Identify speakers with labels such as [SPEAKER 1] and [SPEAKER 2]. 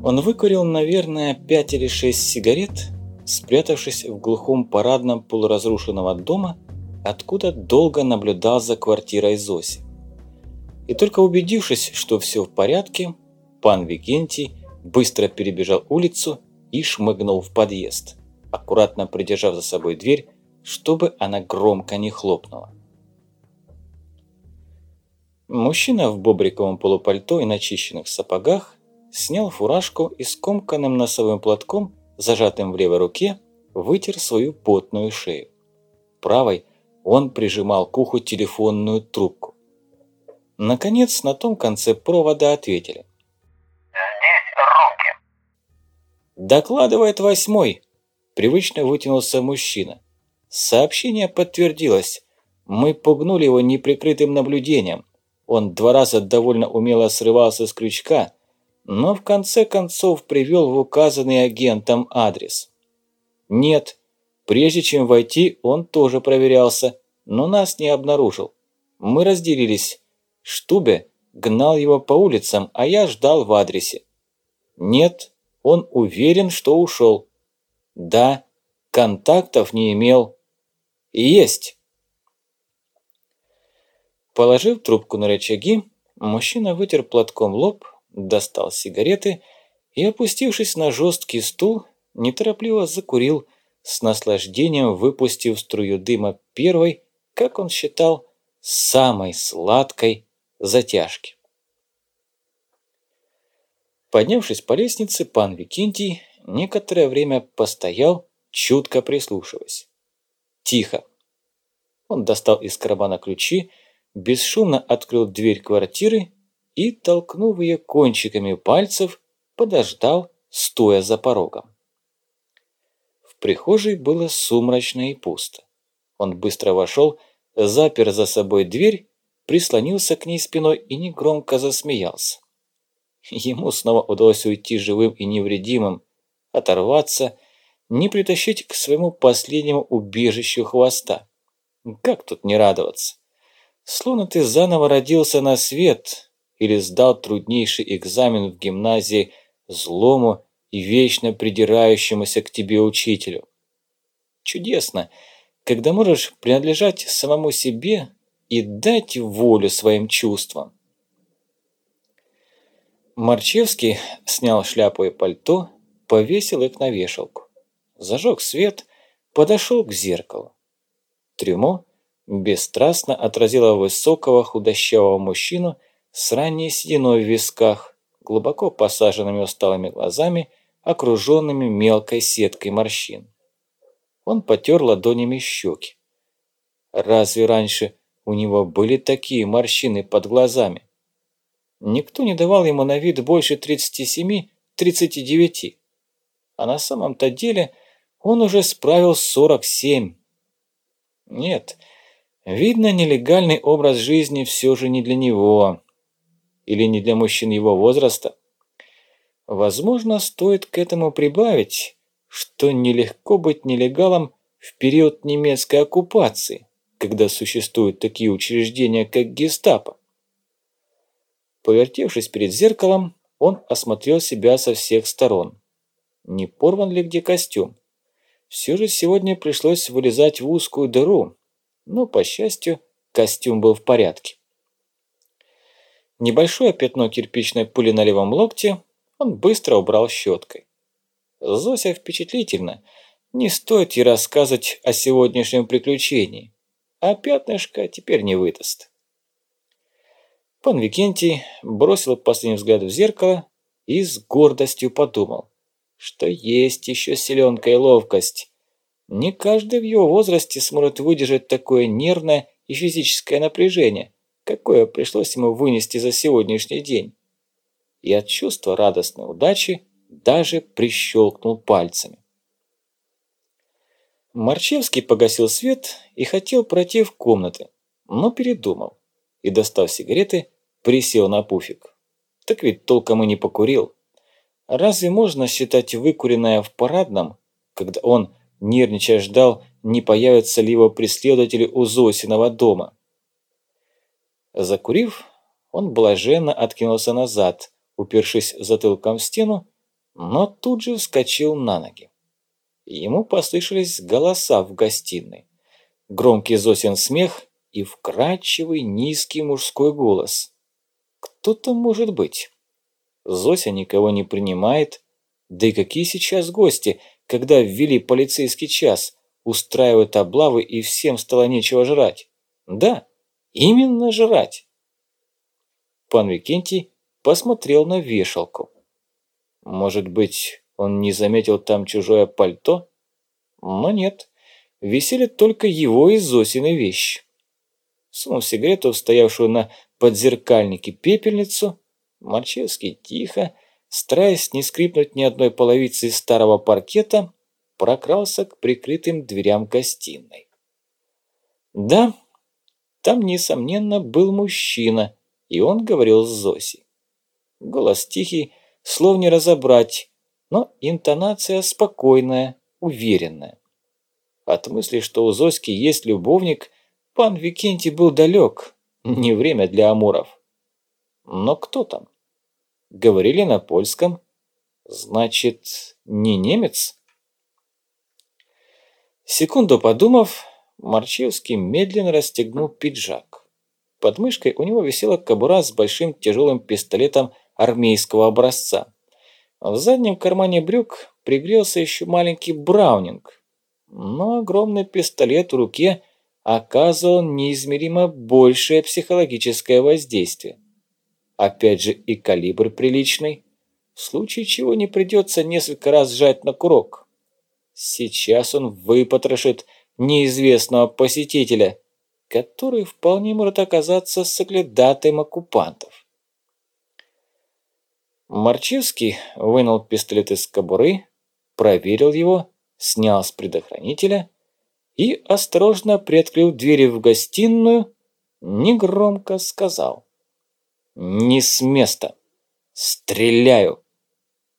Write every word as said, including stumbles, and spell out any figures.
[SPEAKER 1] Он выкурил, наверное, пять или шесть сигарет, спрятавшись в глухом парадном полуразрушенного дома, откуда долго наблюдал за квартирой Зоси. И только убедившись, что все в порядке, пан Викентий быстро перебежал улицу и шмыгнул в подъезд, аккуратно придержав за собой дверь, чтобы она громко не хлопнула. Мужчина в бобриковом полупальто и начищенных сапогах снял фуражку и скомканным носовым платком, зажатым в левой руке, вытер свою потную шею. Правой он прижимал к уху телефонную трубку. Наконец, на том конце провода ответили.
[SPEAKER 2] «Здесь Руки».
[SPEAKER 1] «Докладывает восьмой», – привычно вытянулся мужчина. «Сообщение подтвердилось. Мы пугнули его неприкрытым наблюдением. Он два раза довольно умело срывался с крючка, но в конце концов привел в указанный агентом адрес. Нет, прежде чем войти, он тоже проверялся, но нас не обнаружил. Мы разделились. Штубе гнал его по улицам, а я ждал в адресе. Нет, он уверен, что ушел. Да, контактов не имел. Есть!» Положив трубку на рычаги, мужчина вытер платком лоб, достал сигареты и, опустившись на жесткий стул, неторопливо закурил, с наслаждением выпустив струю дыма первой, как он считал, самой сладкой затяжки. Поднявшись по лестнице, пан Викентий некоторое время постоял, чутко прислушиваясь. Тихо. Он достал из кармана ключи, бесшумно открыл дверь квартиры и, толкнув ее кончиками пальцев, подождал, стоя за порогом. В прихожей было сумрачно и пусто. Он быстро вошел, запер за собой дверь, прислонился к ней спиной и негромко засмеялся. Ему снова удалось уйти живым и невредимым, оторваться, не притащить к своему последнему убежищу хвоста. Как тут не радоваться? Словно ты заново родился на свет или сдал труднейший экзамен в гимназии злому и вечно придирающемуся к тебе учителю. Чудесно, когда можешь принадлежать самому себе и дать волю своим чувствам. Марчевский снял шляпу и пальто, повесил их на вешалку. Зажег свет, подошел к зеркалу. Трюмо бесстрастно отразила высокого худощавого мужчину с ранней сединой в висках, глубоко посаженными усталыми глазами, окруженными мелкой сеткой морщин. Он потер ладонями щеки. Разве раньше у него были такие морщины под глазами? Никто не давал ему на вид больше тридцати семи — тридцати девяти. А на самом-то деле он уже справил сорок семь. Нет, видно, нелегальный образ жизни все же не для него. Или не для мужчин его возраста. Возможно, стоит к этому прибавить, что нелегко быть нелегалом в период немецкой оккупации, когда существуют такие учреждения, как гестапо. Повертевшись перед зеркалом, он осмотрел себя со всех сторон. Не порван ли где костюм? Все же сегодня пришлось вылезать в узкую дыру, но, по счастью, костюм был в порядке. Небольшое пятно кирпичной пыли на левом локте он быстро убрал щеткой. Зося впечатлительна, не стоит ей рассказывать о сегодняшнем приключении, а пятнышко теперь не выдаст. Пан Викентий бросил последний взгляд в зеркало и с гордостью подумал, что есть еще силенка и ловкость. Не каждый в его возрасте сможет выдержать такое нервное и физическое напряжение, какое пришлось ему вынести за сегодняшний день. И от чувства радостной удачи даже прищелкнул пальцами. Марчевский погасил свет и хотел пройти в комнаты, но передумал и, достав сигареты, присел на пуфик. Так ведь толком и не покурил. Разве можно считать выкуренное в парадном, когда он, нервничая, ждал, не появятся ли его преследователи у Зосиного дома? Закурив, он блаженно откинулся назад, упершись затылком в стену, но тут же вскочил на ноги. Ему послышались голоса в гостиной, громкий Зосин смех и вкрадчивый низкий мужской голос. Кто там может быть? Зося никого не принимает. Да и какие сейчас гости, когда ввели полицейский час, устраивают облавы и всем стало нечего жрать? Да, именно жрать. Пан Викентий посмотрел на вешалку. Может быть, он не заметил там чужое пальто? Но нет, висели только его и Зосины вещи. Сунув сигарету в стоявшую на подзеркальнике пепельницу, Марчевский тихо, стараясь не скрипнуть ни одной половицы из старого паркета, прокрался к прикрытым дверям гостиной. Да, там, несомненно, был мужчина, и он говорил с Зосей. Голос тихий, слов не разобрать, но интонация спокойная, уверенная. От мысли, что у Зоськи есть любовник, пан Викентий был далек, не время для амуров. Но кто там? Говорили на польском. Значит, не немец? Секунду подумав, Марчевский медленно расстегнул пиджак. Под мышкой у него висела кобура с большим тяжелым пистолетом армейского образца. В заднем кармане брюк пригрелся еще маленький браунинг, но огромный пистолет в руке оказывал неизмеримо большее психологическое воздействие. Опять же и калибр приличный, в случае чего не придется несколько раз сжать на курок. Сейчас он выпотрошит неизвестного посетителя, который вполне может оказаться соглядатаем оккупантов. Марчевский вынул пистолет из кобуры, проверил его, снял с предохранителя и, осторожно приоткрыв двери в гостиную, негромко сказал: «Не с места! Стреляю!»